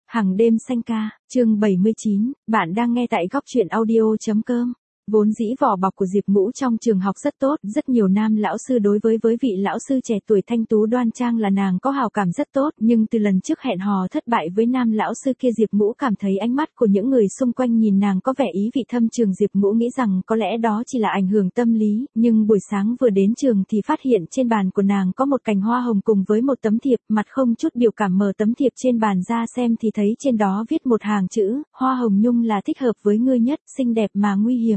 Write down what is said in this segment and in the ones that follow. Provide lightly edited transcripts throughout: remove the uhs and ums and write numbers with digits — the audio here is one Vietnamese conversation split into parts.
Hàng đêm xanh ca, chương 79, bạn đang nghe tại góc truyện audio.com. Vốn dĩ vỏ bọc của Diệp Ngũ trong trường học rất tốt, rất nhiều nam lão sư đối với vị lão sư trẻ tuổi thanh tú đoan trang là nàng có hào cảm rất tốt, nhưng từ lần trước hẹn hò thất bại với nam lão sư kia Diệp Ngũ cảm thấy ánh mắt của những người xung quanh nhìn nàng có vẻ ý vị thâm trường. Diệp Ngũ nghĩ rằng có lẽ đó chỉ là ảnh hưởng tâm lý, nhưng buổi sáng vừa đến trường thì phát hiện trên bàn của nàng có một cành hoa hồng cùng với một tấm thiệp, mặt không chút biểu cảm mở tấm thiệp trên bàn ra xem thì thấy trên đó viết một hàng chữ, hoa hồng nhung là thích hợp với ngươi nhất, xinh đẹp mà nguy hiểm.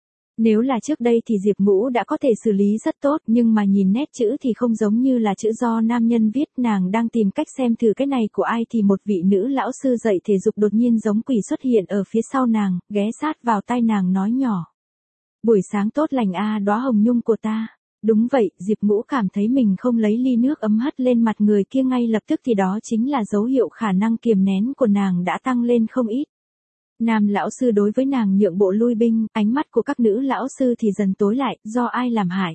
Nếu là trước đây thì Diệp Ngũ đã có thể xử lý rất tốt, nhưng mà nhìn nét chữ thì không giống như là chữ do nam nhân viết. Nàng đang tìm cách xem thử cái này của ai thì một vị nữ lão sư dạy thể dục đột nhiên giống quỷ xuất hiện ở phía sau nàng, ghé sát vào tai nàng nói nhỏ. Buổi sáng tốt lành a, đóa hồng nhung của ta. Đúng vậy, Diệp Ngũ cảm thấy mình không lấy ly nước ấm hất lên mặt người kia ngay lập tức thì đó chính là dấu hiệu khả năng kiềm nén của nàng đã tăng lên không ít. Nam lão sư đối với nàng nhượng bộ lui binh, ánh mắt của các nữ lão sư thì dần tối lại, do ai làm hại?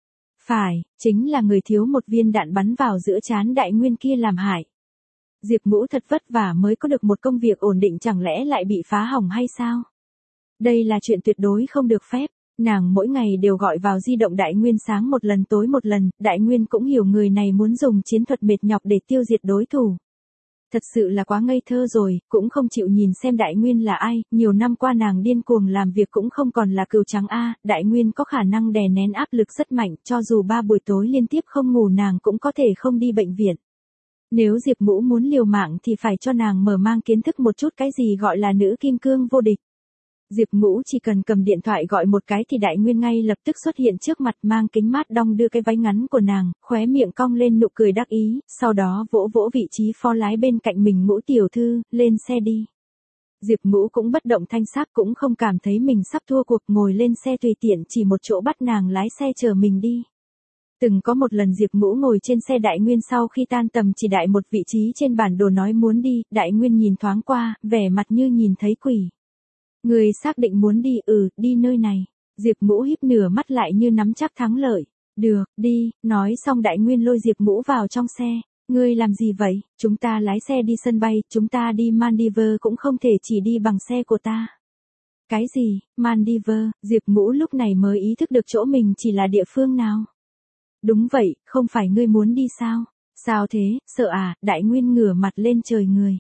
Phải, chính là người thiếu một viên đạn bắn vào giữa trán Đại Nguyên kia làm hại. Diệp Ngũ thật vất vả mới có được một công việc ổn định, chẳng lẽ lại bị phá hỏng hay sao? Đây là chuyện tuyệt đối không được phép. Nàng mỗi ngày đều gọi vào di động Đại Nguyên sáng một lần tối một lần, Đại Nguyên cũng hiểu người này muốn dùng chiến thuật mệt nhọc để tiêu diệt đối thủ. Thật sự là quá ngây thơ rồi, cũng không chịu nhìn xem Đại Nguyên là ai, nhiều năm qua nàng điên cuồng làm việc cũng không còn là cừu trắng a, Đại Nguyên có khả năng đè nén áp lực rất mạnh, cho dù 3 buổi tối liên tiếp không ngủ nàng cũng có thể không đi bệnh viện. Nếu Diệp Ngũ muốn liều mạng thì phải cho nàng mở mang kiến thức một chút cái gì gọi là nữ kim cương vô địch. Diệp Ngũ chỉ cần cầm điện thoại gọi một cái thì Đại Nguyên ngay lập tức xuất hiện trước mặt, mang kính mát đong đưa cái váy ngắn của nàng, khóe miệng cong lên nụ cười đắc ý, sau đó vỗ vỗ vị trí phó lái bên cạnh mình. Ngũ tiểu thư, lên xe đi. Diệp Ngũ cũng bất động thanh sắc, cũng không cảm thấy mình sắp thua cuộc, ngồi lên xe tùy tiện chỉ một chỗ bắt nàng lái xe chở mình đi. Từng có một lần Diệp Ngũ ngồi trên xe Đại Nguyên sau khi tan tầm chỉ đại một vị trí trên bản đồ nói muốn đi, Đại Nguyên nhìn thoáng qua, vẻ mặt như nhìn thấy quỷ. Người xác định muốn đi? Đi nơi này. Diệp Ngũ híp nửa mắt lại như nắm chắc thắng lợi. Được, đi, nói xong Đại Nguyên lôi Diệp Ngũ vào trong xe. Ngươi làm gì vậy? Chúng ta lái xe đi sân bay, chúng ta đi Maldives cũng không thể chỉ đi bằng xe của ta. Cái gì? Maldives? Diệp Ngũ lúc này mới ý thức được chỗ mình chỉ là địa phương nào. Đúng vậy, không phải ngươi muốn đi sao? Sao thế, sợ à? Đại Nguyên ngửa mặt lên trời người.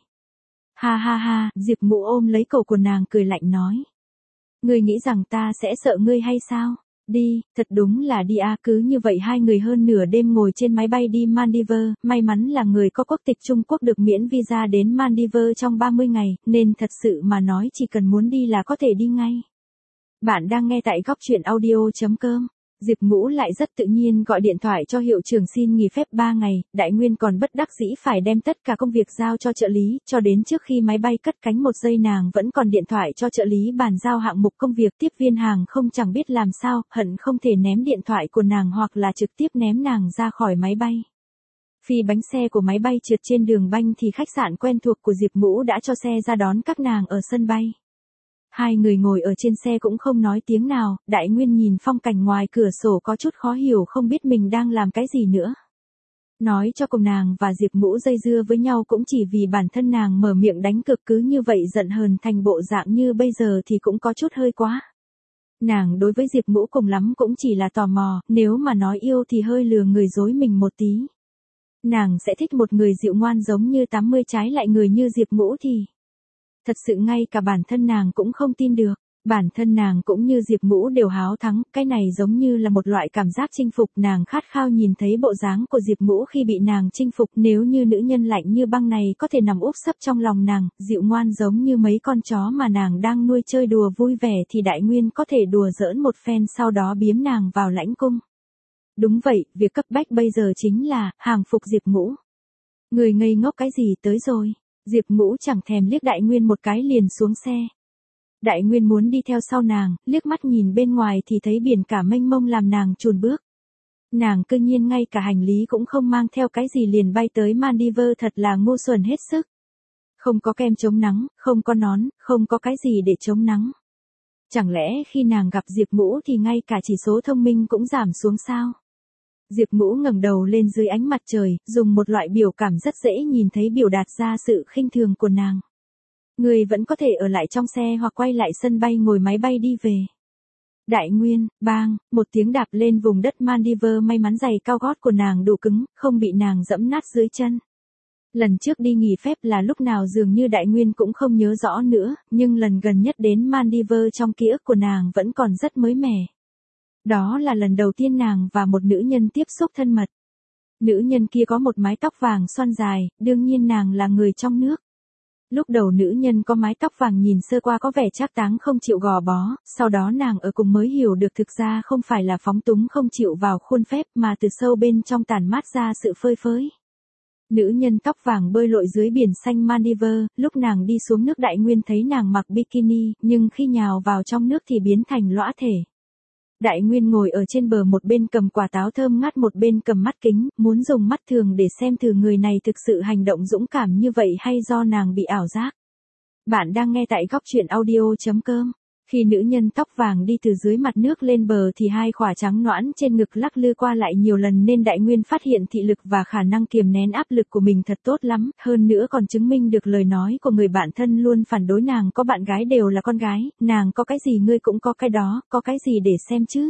Ha ha ha, Diệp Ngũ ôm lấy cổ của nàng cười lạnh nói. Ngươi nghĩ rằng ta sẽ sợ ngươi hay sao? Đi, thật đúng là đi à. Cứ như vậy hai người hơn nửa đêm ngồi trên máy bay đi Maldives, may mắn là người có quốc tịch Trung Quốc được miễn visa đến Maldives trong 30 ngày, nên thật sự mà nói chỉ cần muốn đi là có thể đi ngay. Bạn đang nghe tại góc truyện audio.com. Diệp Ngũ lại rất tự nhiên gọi điện thoại cho hiệu trưởng xin nghỉ phép 3 ngày, Đại Nguyên còn bất đắc dĩ phải đem tất cả công việc giao cho trợ lý, cho đến trước khi máy bay cất cánh 1 giây nàng vẫn còn điện thoại cho trợ lý bàn giao hạng mục công việc. Tiếp viên hàng không chẳng biết làm sao, hận không thể ném điện thoại của nàng hoặc là trực tiếp ném nàng ra khỏi máy bay. Phi bánh xe của máy bay trượt trên đường banh thì khách sạn quen thuộc của Diệp Ngũ đã cho xe ra đón các nàng ở sân bay. Hai người ngồi ở trên xe cũng không nói tiếng nào, Đại Nguyên nhìn phong cảnh ngoài cửa sổ có chút khó hiểu, không biết mình đang làm cái gì nữa. Nói cho cùng nàng và Diệp Ngũ dây dưa với nhau cũng chỉ vì bản thân nàng mở miệng đánh cược, cứ như vậy giận hờn thành bộ dạng như bây giờ thì cũng có chút hơi quá. Nàng đối với Diệp Ngũ cùng lắm cũng chỉ là tò mò, nếu mà nói yêu thì hơi lừa người dối mình một tí. Nàng sẽ thích một người dịu ngoan giống như 80, trái lại người như Diệp Ngũ thì... Thật sự ngay cả bản thân nàng cũng không tin được, bản thân nàng cũng như Diệp Ngũ đều háo thắng, cái này giống như là một loại cảm giác chinh phục, nàng khát khao nhìn thấy bộ dáng của Diệp Ngũ khi bị nàng chinh phục, nếu như nữ nhân lạnh như băng này có thể nằm úp sấp trong lòng nàng, dịu ngoan giống như mấy con chó mà nàng đang nuôi chơi đùa vui vẻ thì Đại Nguyên có thể đùa giỡn một phen sau đó biếm nàng vào lãnh cung. Đúng vậy, việc cấp bách bây giờ chính là hàng phục Diệp Ngũ. Người ngây ngốc cái gì, tới rồi. Diệp Ngũ chẳng thèm liếc Đại Nguyên một cái liền xuống xe. Đại Nguyên muốn đi theo sau nàng, liếc mắt nhìn bên ngoài thì thấy biển cả mênh mông làm nàng chùn bước. Nàng cơ nhiên ngay cả hành lý cũng không mang theo cái gì liền bay tới Maldives, thật là ngu xuẩn hết sức. Không có kem chống nắng, không có nón, không có cái gì để chống nắng. Chẳng lẽ khi nàng gặp Diệp Ngũ thì ngay cả chỉ số thông minh cũng giảm xuống sao? Diệp Ngũ ngẩng đầu lên dưới ánh mặt trời, dùng một loại biểu cảm rất dễ nhìn thấy biểu đạt ra sự khinh thường của nàng. Ngươi vẫn có thể ở lại trong xe hoặc quay lại sân bay ngồi máy bay đi về. Đại Nguyên, bang, một tiếng đạp lên vùng đất Maldives, may mắn giày cao gót của nàng đủ cứng, không bị nàng giẫm nát dưới chân. Lần trước đi nghỉ phép là lúc nào dường như Đại Nguyên cũng không nhớ rõ nữa, nhưng lần gần nhất đến Maldives trong ký ức của nàng vẫn còn rất mới mẻ. Đó là lần đầu tiên nàng và một nữ nhân tiếp xúc thân mật. Nữ nhân kia có một mái tóc vàng xoăn dài, đương nhiên nàng là người trong nước. Lúc đầu nữ nhân có mái tóc vàng nhìn sơ qua có vẻ trác táng không chịu gò bó, sau đó nàng ở cùng mới hiểu được thực ra không phải là phóng túng không chịu vào khuôn phép mà từ sâu bên trong tản mát ra sự phơi phới. Nữ nhân tóc vàng bơi lội dưới biển xanh Maldives, lúc nàng đi xuống nước Đại Nguyên thấy nàng mặc bikini, nhưng khi nhào vào trong nước thì biến thành lõa thể. Đại Nguyên ngồi ở trên bờ, một bên cầm quả táo thơm ngát một bên cầm mắt kính, muốn dùng mắt thường để xem thử người này thực sự hành động dũng cảm như vậy hay do nàng bị ảo giác. Bạn đang nghe tại góc truyện audio.com. Khi nữ nhân tóc vàng đi từ dưới mặt nước lên bờ thì hai khỏa trắng nõn trên ngực lắc lư qua lại nhiều lần nên Đại Nguyên phát hiện thị lực và khả năng kiềm nén áp lực của mình thật tốt lắm, hơn nữa còn chứng minh được lời nói của người bạn thân luôn phản đối nàng có bạn gái đều là con gái, nàng có cái gì ngươi cũng có cái đó, có cái gì để xem chứ.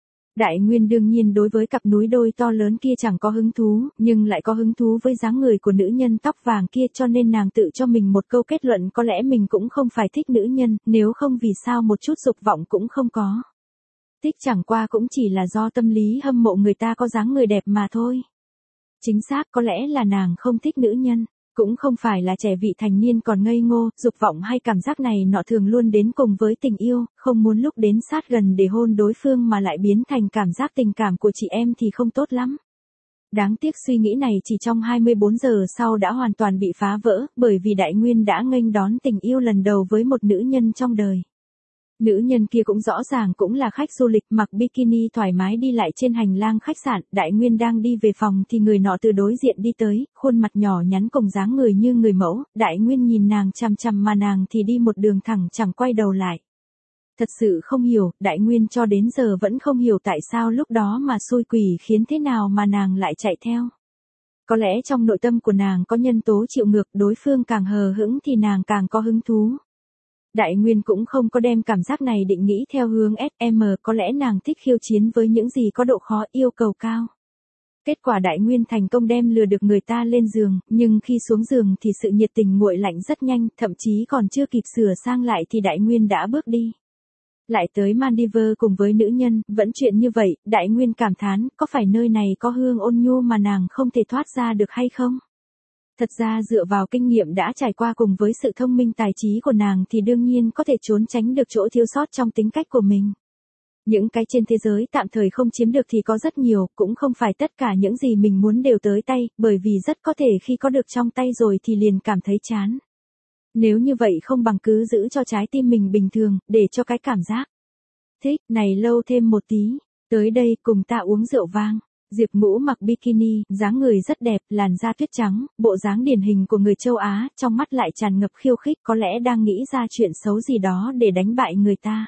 Đại Nguyên đương nhiên đối với cặp núi đôi to lớn kia chẳng có hứng thú, nhưng lại có hứng thú với dáng người của nữ nhân tóc vàng kia, cho nên nàng tự cho mình một câu kết luận có lẽ mình cũng không phải thích nữ nhân, nếu không vì sao một chút dục vọng cũng không có. Thích chẳng qua cũng chỉ là do tâm lý hâm mộ người ta có dáng người đẹp mà thôi. Chính xác, có lẽ là nàng không thích nữ nhân. Cũng không phải là trẻ vị thành niên còn ngây ngô, dục vọng hay cảm giác này nọ thường luôn đến cùng với tình yêu, không muốn lúc đến sát gần để hôn đối phương mà lại biến thành cảm giác tình cảm của chị em thì không tốt lắm. Đáng tiếc suy nghĩ này chỉ trong 24 giờ sau đã hoàn toàn bị phá vỡ, bởi vì Đại Nguyên đã nghênh đón tình yêu lần đầu với một nữ nhân trong đời. Nữ nhân kia cũng rõ ràng cũng là khách du lịch, mặc bikini thoải mái đi lại trên hành lang khách sạn. Đại Nguyên đang đi về phòng thì người nọ từ đối diện đi tới, khuôn mặt nhỏ nhắn cùng dáng người như người mẫu. Đại Nguyên nhìn nàng chằm chằm mà nàng thì đi một đường thẳng chẳng quay đầu lại. Thật sự không hiểu, Đại Nguyên cho đến giờ vẫn không hiểu tại sao lúc đó mà xui quỷ khiến thế nào mà nàng lại chạy theo. Có lẽ trong nội tâm của nàng có nhân tố chịu ngược, đối phương càng hờ hững thì nàng càng có hứng thú. Đại Nguyên cũng không có đem cảm giác này định nghĩ theo hướng SM, có lẽ nàng thích khiêu chiến với những gì có độ khó, yêu cầu cao. Kết quả Đại Nguyên thành công đem lừa được người ta lên giường, nhưng khi xuống giường thì sự nhiệt tình nguội lạnh rất nhanh, thậm chí còn chưa kịp sửa sang lại thì Đại Nguyên đã bước đi. Lại tới Maldives cùng với nữ nhân, vẫn chuyện như vậy, Đại Nguyên cảm thán, có phải nơi này có hương ôn nhu mà nàng không thể thoát ra được hay không? Thật ra dựa vào kinh nghiệm đã trải qua cùng với sự thông minh tài trí của nàng thì đương nhiên có thể trốn tránh được chỗ thiếu sót trong tính cách của mình. Những cái trên thế giới tạm thời không chiếm được thì có rất nhiều, cũng không phải tất cả những gì mình muốn đều tới tay, bởi vì rất có thể khi có được trong tay rồi thì liền cảm thấy chán. Nếu như vậy không bằng cứ giữ cho trái tim mình bình thường, để cho cái cảm giác thích này lâu thêm một tí. Tới đây cùng ta uống rượu vang. Diệp Ngũ mặc bikini, dáng người rất đẹp, làn da tuyết trắng, bộ dáng điển hình của người châu Á, trong mắt lại tràn ngập khiêu khích, có lẽ đang nghĩ ra chuyện xấu gì đó để đánh bại người ta.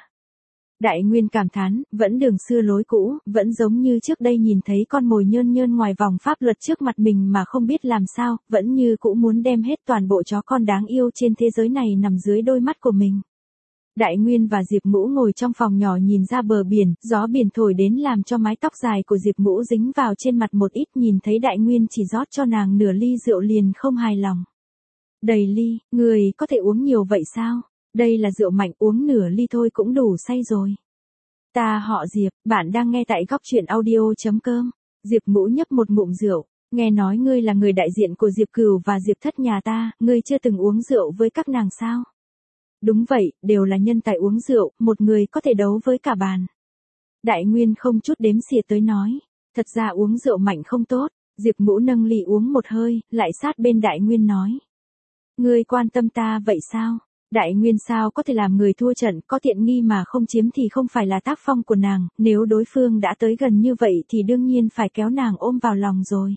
Đại Nguyên cảm thán, vẫn đường xưa lối cũ, vẫn giống như trước đây nhìn thấy con mồi nhơn nhơn ngoài vòng pháp luật trước mặt mình mà không biết làm sao, vẫn như cũ muốn đem hết toàn bộ chó con đáng yêu trên thế giới này nằm dưới đôi mắt của mình. Đại Nguyên và Diệp Ngũ ngồi trong phòng nhỏ nhìn ra bờ biển, gió biển thổi đến làm cho mái tóc dài của Diệp Ngũ dính vào trên mặt một ít, nhìn thấy Đại Nguyên chỉ rót cho nàng nửa ly rượu liền không hài lòng. Đầy ly, người có thể uống nhiều vậy sao? Đây là rượu mạnh, uống nửa ly thôi cũng đủ say rồi. Ta họ Diệp, bạn đang nghe tại góc truyện audio.com. Diệp Ngũ nhấp một ngụm rượu, nghe nói ngươi là người đại diện của Diệp Cửu và Diệp Thất nhà ta, ngươi chưa từng uống rượu với các nàng sao? Đúng vậy, đều là nhân tài uống rượu, một người có thể đấu với cả bàn. Đại Nguyên không chút đếm xỉa tới nói, thật ra uống rượu mạnh không tốt. Diệp Ngũ nâng ly uống một hơi, lại sát bên Đại Nguyên nói. Ngươi quan tâm ta vậy sao? Đại Nguyên sao có thể làm người thua trận, có tiện nghi mà không chiếm thì không phải là tác phong của nàng, nếu đối phương đã tới gần như vậy thì đương nhiên phải kéo nàng ôm vào lòng rồi.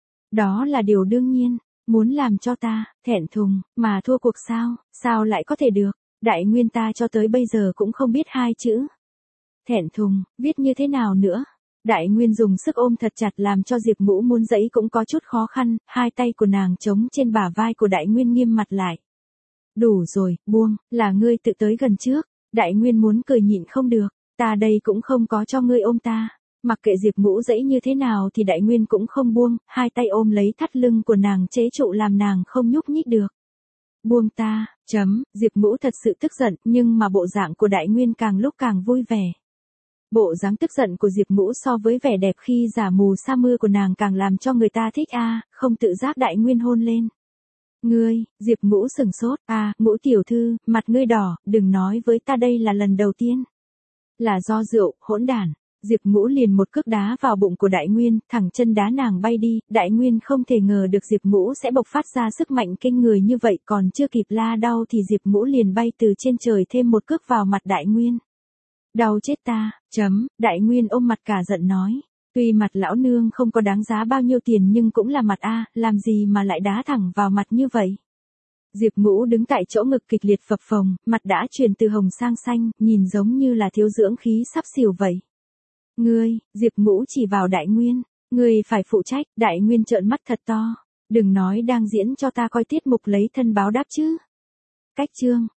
Đó là điều đương nhiên. Muốn làm cho ta thẹn thùng, mà thua cuộc sao, sao lại có thể được? Đại Nguyên ta cho tới bây giờ cũng không biết hai chữ thẹn thùng, viết như thế nào nữa. Đại Nguyên dùng sức ôm thật chặt làm cho Diệp Ngũ muốn dẫy cũng có chút khó khăn, hai tay của nàng chống trên bả vai của Đại Nguyên nghiêm mặt lại. Đủ rồi, buông, là ngươi tự tới gần trước. Đại Nguyên muốn cười nhịn không được, ta đây cũng không có cho ngươi ôm ta. Mặc kệ Diệp Ngũ dẫy như thế nào thì Đại Nguyên cũng không buông, hai tay ôm lấy thắt lưng của nàng chế trụ làm nàng không nhúc nhích được. Buông ta, Diệp Ngũ thật sự tức giận, nhưng mà bộ dạng của Đại Nguyên càng lúc càng vui vẻ. Bộ dáng tức giận của Diệp Ngũ so với vẻ đẹp khi giả mù sa mưa của nàng càng làm cho người ta thích không tự giác Đại Nguyên hôn lên. Ngươi, Diệp Ngũ sừng sốt, Ngũ tiểu thư, mặt ngươi đỏ, đừng nói với ta đây là lần đầu tiên. Là do rượu, hỗn đản. Diệp Ngũ liền một cước đá vào bụng của Đại Nguyên, thẳng chân đá nàng bay đi, Đại Nguyên không thể ngờ được Diệp Ngũ sẽ bộc phát ra sức mạnh kinh người như vậy, còn chưa kịp la đau thì Diệp Ngũ liền bay từ trên trời thêm một cước vào mặt Đại Nguyên. Đau chết ta, Đại Nguyên ôm mặt cả giận nói. Tuy mặt lão nương không có đáng giá bao nhiêu tiền nhưng cũng là mặt làm gì mà lại đá thẳng vào mặt như vậy. Diệp Ngũ đứng tại chỗ ngực kịch liệt phập phồng, mặt đã chuyển từ hồng sang xanh, nhìn giống như là thiếu dưỡng khí sắp xỉu vậy. Ngươi, Diệp Ngũ chỉ vào Đại Nguyên, ngươi phải phụ trách, Đại Nguyên trợn mắt thật to. Đừng nói đang diễn cho ta coi tiết mục lấy thân báo đáp chứ. Cách chương